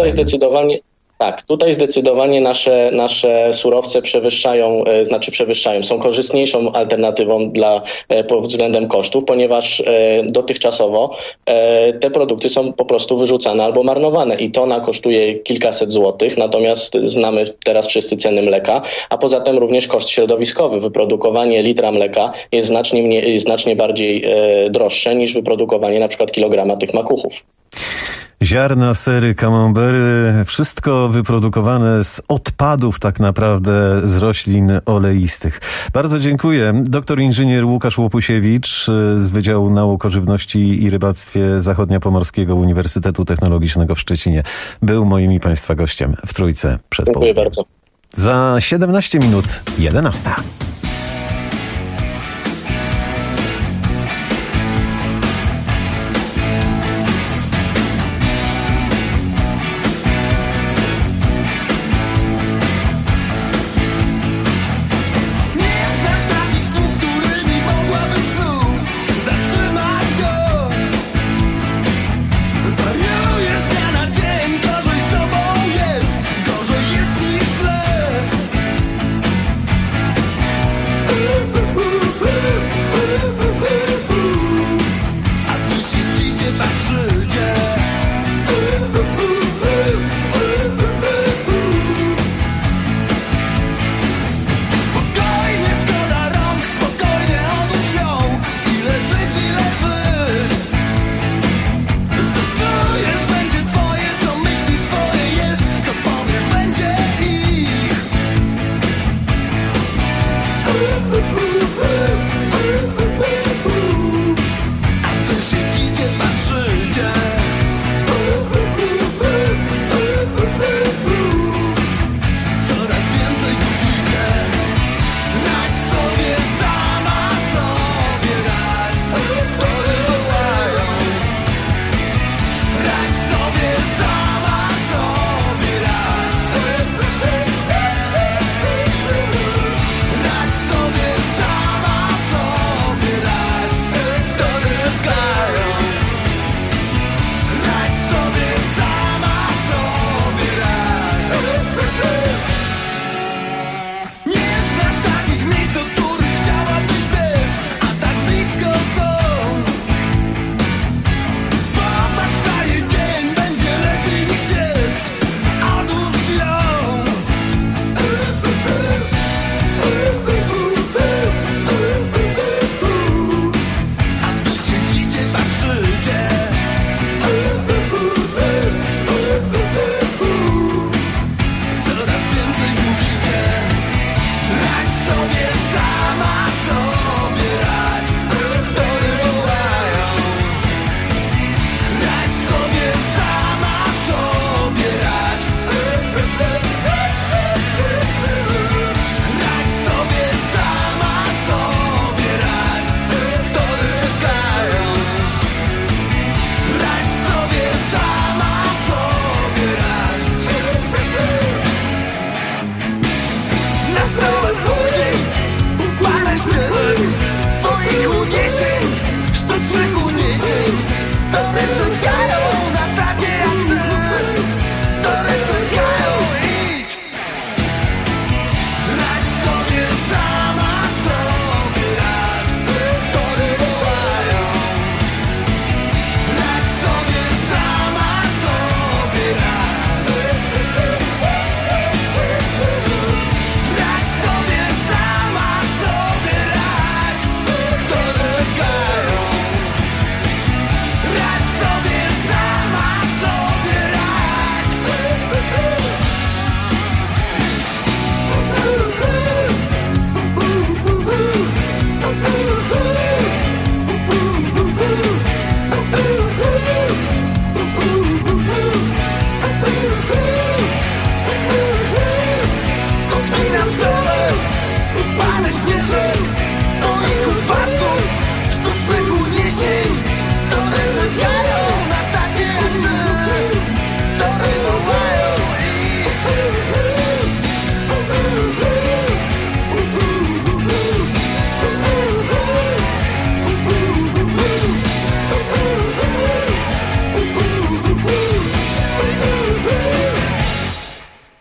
Tutaj zdecydowanie nasze surowce przewyższają, są korzystniejszą alternatywą pod względem kosztów, ponieważ dotychczasowo te produkty są po prostu wyrzucane albo marnowane i tona kosztuje kilkaset złotych, natomiast znamy teraz wszyscy ceny mleka, a poza tym również koszt środowiskowy. Wyprodukowanie litra mleka jest znacznie bardziej droższe niż wyprodukowanie na przykład kilograma tych makuchów. Ziarna, sery, camembery, wszystko wyprodukowane z odpadów tak naprawdę z roślin oleistych. Bardzo dziękuję. Doktor inżynier Łukasz Łopusiewicz z Wydziału Nauk o Żywności i Rybactwie Zachodniopomorskiego Uniwersytetu Technologicznego w Szczecinie był moim i Państwa gościem w Trójce przed południem. Dziękuję bardzo. Za 17 minut 11.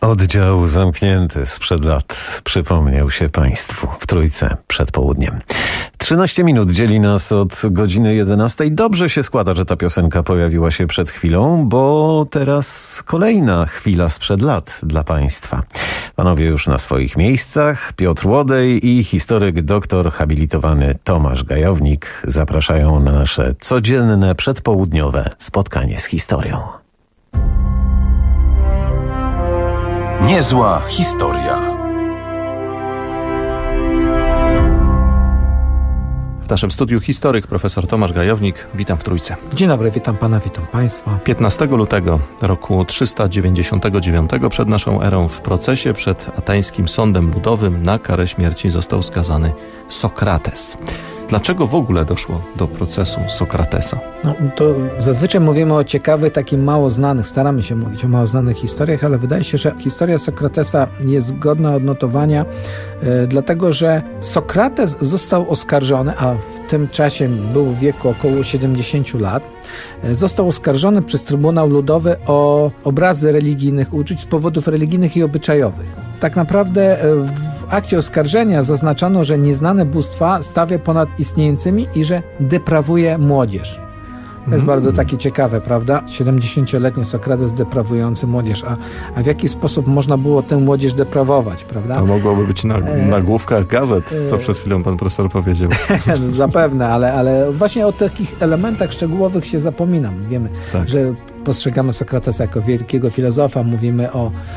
Oddział zamknięty sprzed lat przypomniał się Państwu w Trójce przed południem. 13 minut dzieli nas od godziny 11. Dobrze się składa, że ta piosenka pojawiła się przed chwilą, bo teraz kolejna chwila sprzed lat dla Państwa. Panowie już na swoich miejscach, Piotr Łodej i historyk doktor habilitowany Tomasz Gajownik zapraszają na nasze codzienne przedpołudniowe spotkanie z historią. Niezła historia. W naszym studiu historyk profesor Tomasz Gajownik. Witam w Trójce. Dzień dobry, witam pana, witam państwa. 15 lutego roku 399 przed naszą erą w procesie przed ateńskim sądem ludowym na karę śmierci został skazany Sokrates. Dlaczego w ogóle doszło do procesu Sokratesa? No, to zazwyczaj mówimy o ciekawych, takich mało znanych, staramy się mówić o mało znanych historiach, ale wydaje się, że historia Sokratesa jest godna odnotowania, dlatego że Sokrates został oskarżony, a w tym czasie był w wieku około 70 lat, został oskarżony przez Trybunał Ludowy o obrazy religijnych uczuć z powodów religijnych i obyczajowych. Tak naprawdę w akcie oskarżenia zaznaczono, że nieznane bóstwa stawia ponad istniejącymi i że deprawuje młodzież. To jest bardzo takie ciekawe, prawda? 70-letni Sokrates deprawujący młodzież. A w jaki sposób można było tę młodzież deprawować, prawda? To mogłoby być na nagłówkach gazet, co przed chwilą pan profesor powiedział. Zapewne, ale właśnie o takich elementach szczegółowych się zapominam. Wiemy, że postrzegamy Sokratesa jako wielkiego filozofa, mówimy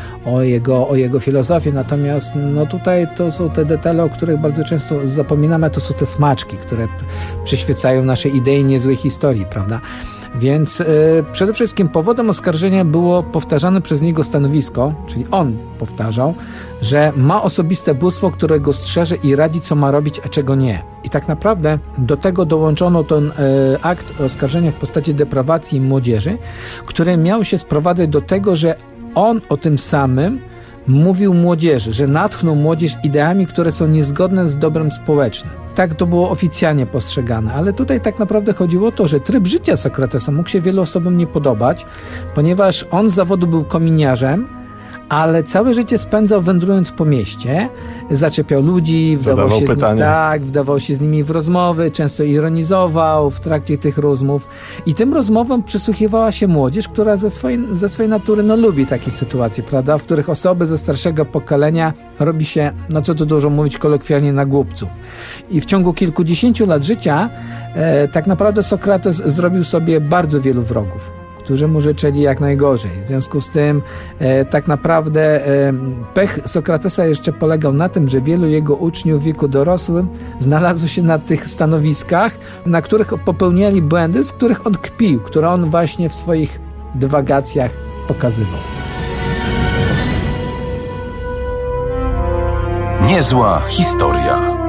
o jego filozofii, natomiast no tutaj to są te detale, o których bardzo często zapominamy, a to są te smaczki, które przyświecają naszej idei niezłej historii, prawda? Więc przede wszystkim powodem oskarżenia było powtarzane przez niego stanowisko, czyli on powtarzał, że ma osobiste bóstwo, które go strzeże i radzi, co ma robić, a czego nie. I tak naprawdę do tego dołączono ten akt oskarżenia w postaci deprawacji młodzieży, który miał się sprowadzać do tego, że on o tym samym mówił młodzieży, że natchnął młodzież ideami, które są niezgodne z dobrem społecznym. Tak to było oficjalnie postrzegane, ale tutaj tak naprawdę chodziło o to, że tryb życia Sokratesa mógł się wielu osobom nie podobać, ponieważ on z zawodu był kominiarzem, ale całe życie spędzał wędrując po mieście, zaczepiał ludzi, wdawał się z nimi w rozmowy, często ironizował w trakcie tych rozmów i tym rozmowom przysłuchiwała się młodzież, która ze swojej natury lubi takie sytuacje, prawda, w których osoby ze starszego pokolenia robi się, co tu dużo mówić kolokwialnie, na głupców. I w ciągu kilkudziesięciu lat życia tak naprawdę Sokrates zrobił sobie bardzo wielu wrogów, którzy mu życzyli jak najgorzej. W związku z tym tak naprawdę pech Sokratesa jeszcze polegał na tym, że wielu jego uczniów w wieku dorosłym znalazło się na tych stanowiskach, na których popełniali błędy, z których on kpił, które on właśnie w swoich dywagacjach pokazywał. Niezła historia.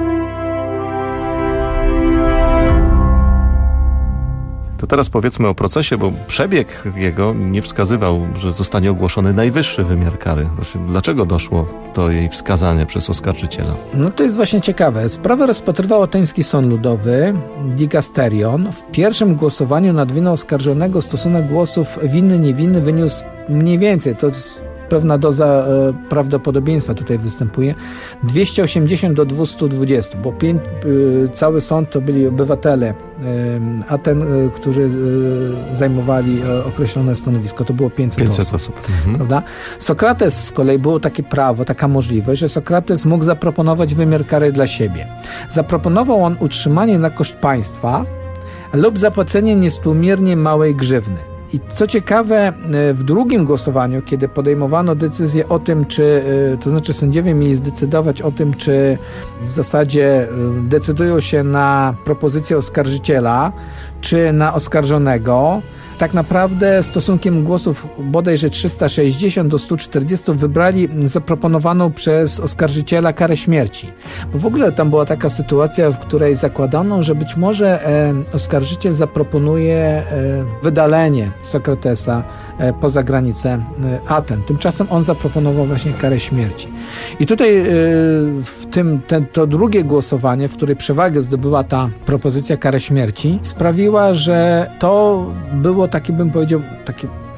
To teraz powiedzmy o procesie, bo przebieg jego nie wskazywał, że zostanie ogłoszony najwyższy wymiar kary. Dlaczego doszło do jej wskazania przez oskarżyciela? No to jest właśnie ciekawe. Sprawę rozpatrywał ateński sąd ludowy, dikasterion. W pierwszym głosowaniu nad winą oskarżonego stosunek głosów winny-niewinny wyniósł mniej więcej, to jest pewna doza prawdopodobieństwa tutaj występuje, 280 do 220, bo cały sąd to byli obywatele Aten, którzy zajmowali określone stanowisko. To było 500 osób. Prawda? Sokrates z kolei było takie prawo, taka możliwość, że Sokrates mógł zaproponować wymiar kary dla siebie. Zaproponował on utrzymanie na koszt państwa lub zapłacenie niewspółmiernie małej grzywny. I co ciekawe, w drugim głosowaniu, kiedy podejmowano decyzję o tym, to znaczy sędziowie mieli zdecydować o tym, czy w zasadzie decydują się na propozycję oskarżyciela, czy na oskarżonego, tak naprawdę stosunkiem głosów bodajże 360 do 140 wybrali zaproponowaną przez oskarżyciela karę śmierci. Bo w ogóle tam była taka sytuacja, w której zakładano, że być może oskarżyciel zaproponuje wydalenie Sokratesa poza granicę Aten. Tymczasem on zaproponował właśnie karę śmierci. I tutaj to drugie głosowanie, w której przewagę zdobyła ta propozycja kary śmierci, sprawiła, że to było takie, bym powiedział, takie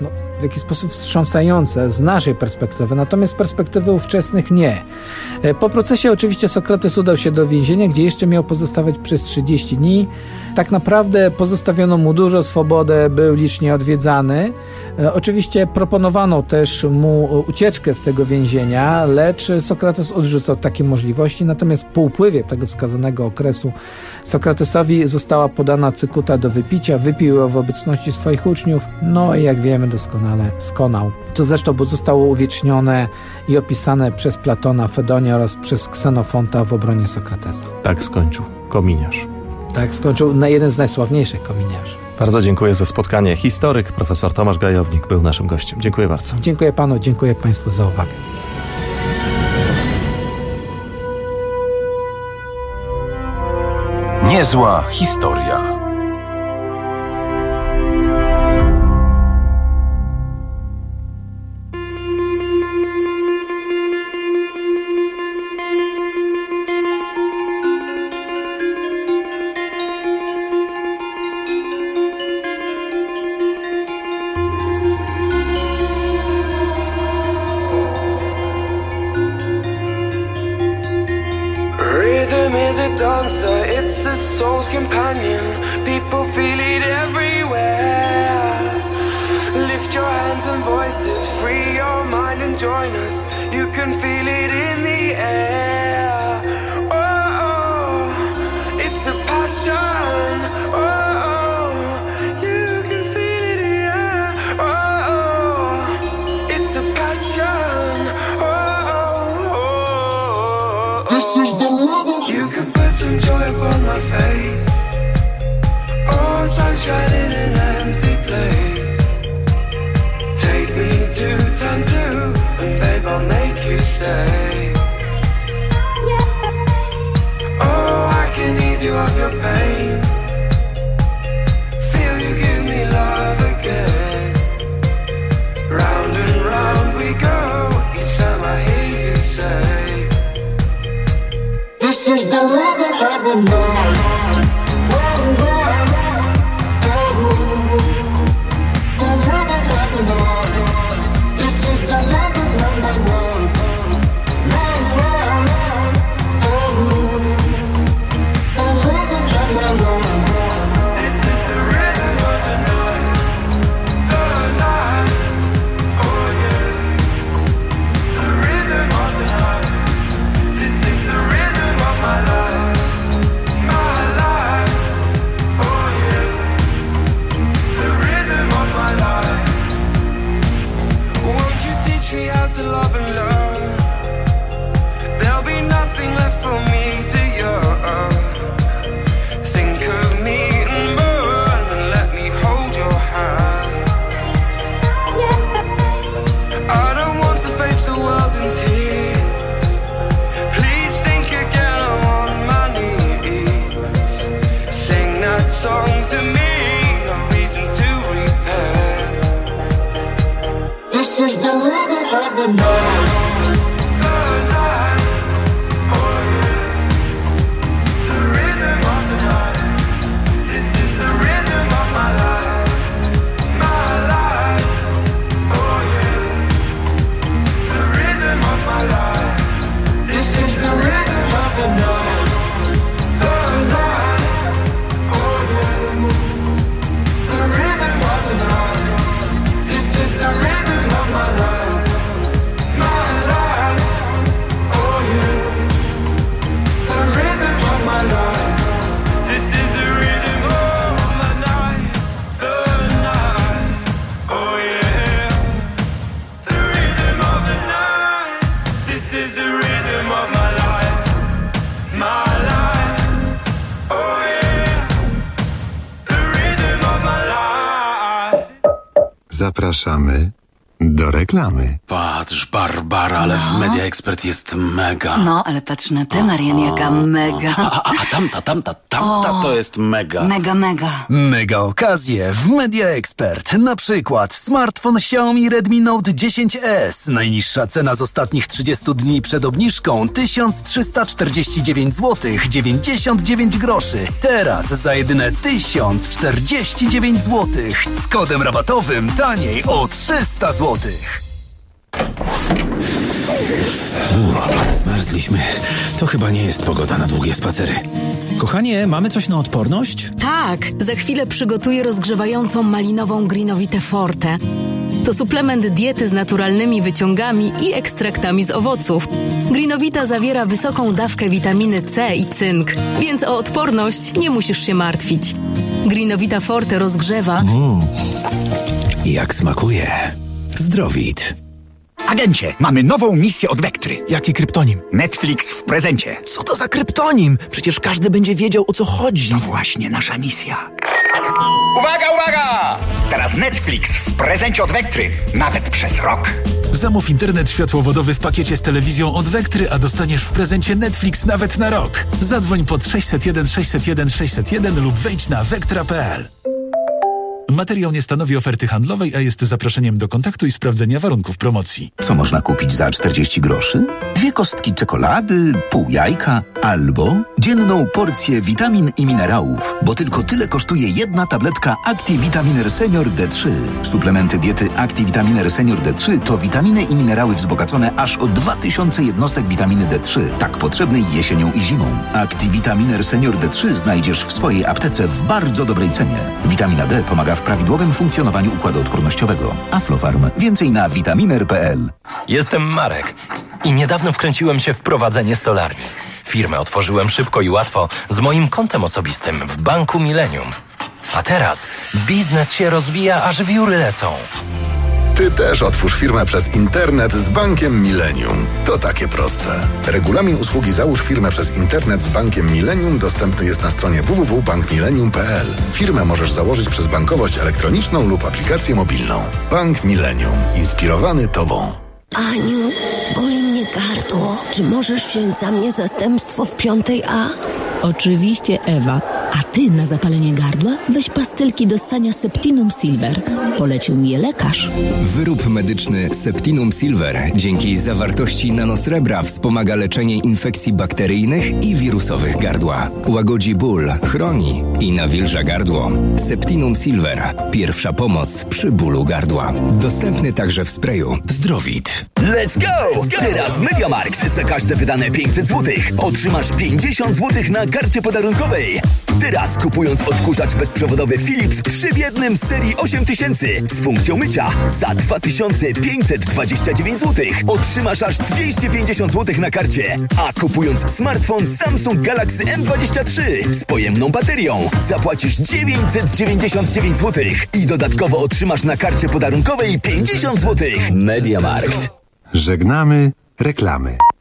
w jakiś sposób wstrząsające z naszej perspektywy, natomiast z perspektywy ówczesnych nie. Po procesie oczywiście Sokrates udał się do więzienia, gdzie jeszcze miał pozostawać przez 30 dni. Tak naprawdę pozostawiono mu dużo swobody, był licznie odwiedzany. Oczywiście proponowano też mu ucieczkę z tego więzienia, lecz Sokrates odrzucał takie możliwości, natomiast po upływie tego wskazanego okresu Sokratesowi została podana cykuta do wypicia, wypił ją w obecności swoich uczniów, no i jak wiemy doskonale skonał. To zresztą zostało uwiecznione i opisane przez Platona, Fedonia oraz przez Ksenofonta w obronie Sokratesa. Tak skończył kominiarz. Tak skończył na jeden z najsławniejszych kominiarzy. Bardzo dziękuję za spotkanie. Historyk, profesor Tomasz Gajownik był naszym gościem. Dziękuję bardzo. Dziękuję panu, dziękuję państwu za uwagę. Niezła historia. Rhythm is a dancer, it's a soul's companion. People feel it everywhere. Lift your hands and voices, free your mind and join us. You can feel it in the air. Oh, oh, it's a passion. Oh, oh, you can feel it in the air. Oh, oh, it's a passion. Oh, oh, oh. This is the rhythm. You can put some joy upon my face. Oh, sunshine in an empty place. Take me to turn two, and babe, I'll make you stay. Oh, I can ease you of your pain. Feel you give me love again. Round and round we go, each time I hear you say, this is the rhythm of the night. To love and learn, there'll be nothing left for me to yearn. Think of me and burn, and let me hold your hand. I don't want to face the world in tears. Please think again, I'm on my knees. Sing that song to me, no reason to repent. This is the rhythm of the night. Zapraszamy Do reklamy. Patrz, Barbara, ale w Media Expert jest mega. No, ale patrz na tę, Marian, jaka mega. A tamta to jest mega. Mega. Mega okazje w Media Expert. Na przykład smartfon Xiaomi Redmi Note 10S. Najniższa cena z ostatnich 30 dni przed obniżką 1349 zł 99 groszy. Teraz za jedyne 1049 zł. Z kodem rabatowym taniej o 300 zł. Zmarzliśmy. To chyba nie jest pogoda na długie spacery. Kochanie, mamy coś na odporność? Tak, za chwilę przygotuję rozgrzewającą malinową Greenowitę Forte. To suplement diety z naturalnymi wyciągami i ekstraktami z owoców. Greenowita zawiera wysoką dawkę witaminy C i cynk, więc o odporność nie musisz się martwić. Greenowita Forte rozgrzewa. Jak smakuje. Zdrowit. Agencie, mamy nową misję od Vectry. Jaki kryptonim? Netflix w prezencie. Co to za kryptonim? Przecież każdy będzie wiedział, o co chodzi. To właśnie nasza misja. Uwaga! Teraz Netflix w prezencie od Vectry. Nawet przez rok. Zamów internet światłowodowy w pakiecie z telewizją od Vectry, a dostaniesz w prezencie Netflix nawet na rok. Zadzwoń pod 601 601 601 lub wejdź na vectra.pl. Materiał nie stanowi oferty handlowej, a jest zaproszeniem do kontaktu i sprawdzenia warunków promocji. Co można kupić za 40 groszy? 2 kostki czekolady, pół jajka albo dzienną porcję witamin i minerałów, bo tylko tyle kosztuje jedna tabletka ActiVitaminer Senior D3. Suplementy diety ActiVitaminer Senior D3 to witaminy i minerały wzbogacone aż o 2000 jednostek witaminy D3, tak potrzebnej jesienią i zimą. ActiVitaminer Senior D3 znajdziesz w swojej aptece w bardzo dobrej cenie. Witamina D pomaga w prawidłowym funkcjonowaniu układu odpornościowego. Aflofarm. Więcej na vitaminer.pl. Jestem Marek i niedawno wkręciłem się w prowadzenie stolarni. Firmę otworzyłem szybko i łatwo z moim kontem osobistym w Banku Millennium. A teraz biznes się rozwija, aż wióry lecą. Ty też otwórz firmę przez internet z Bankiem Millennium. To takie proste. Regulamin usługi Załóż firmę przez internet z Bankiem Millennium dostępny jest na stronie www.bankmillennium.pl. Firmę możesz założyć przez bankowość elektroniczną lub aplikację mobilną. Bank Millennium. Inspirowany Tobą. Aniu, boli mnie gardło. Czy możesz wziąć za mnie zastępstwo w 5A? Oczywiście, Ewa. A ty na zapalenie gardła weź pastylki do ssania Septinum Silver. Polecił mi je lekarz. Wyrób medyczny Septinum Silver dzięki zawartości nanosrebra wspomaga leczenie infekcji bakteryjnych i wirusowych gardła. Łagodzi ból, chroni i nawilża gardło. Septinum Silver. Pierwsza pomoc przy bólu gardła. Dostępny także w sprayu. Zdrowit. Let's go! Teraz MediaMarkt. Za każde wydane 500 zł otrzymasz 50 zł na karcie podarunkowej. Teraz kupując odkurzacz bezprzewodowy Philips 3 w 1 z serii 8000 z funkcją mycia za 2529 zł otrzymasz aż 250 zł na karcie. A kupując smartfon Samsung Galaxy M23 z pojemną baterią zapłacisz 999 zł i dodatkowo otrzymasz na karcie podarunkowej 50 zł. MediaMarkt. Żegnamy reklamy.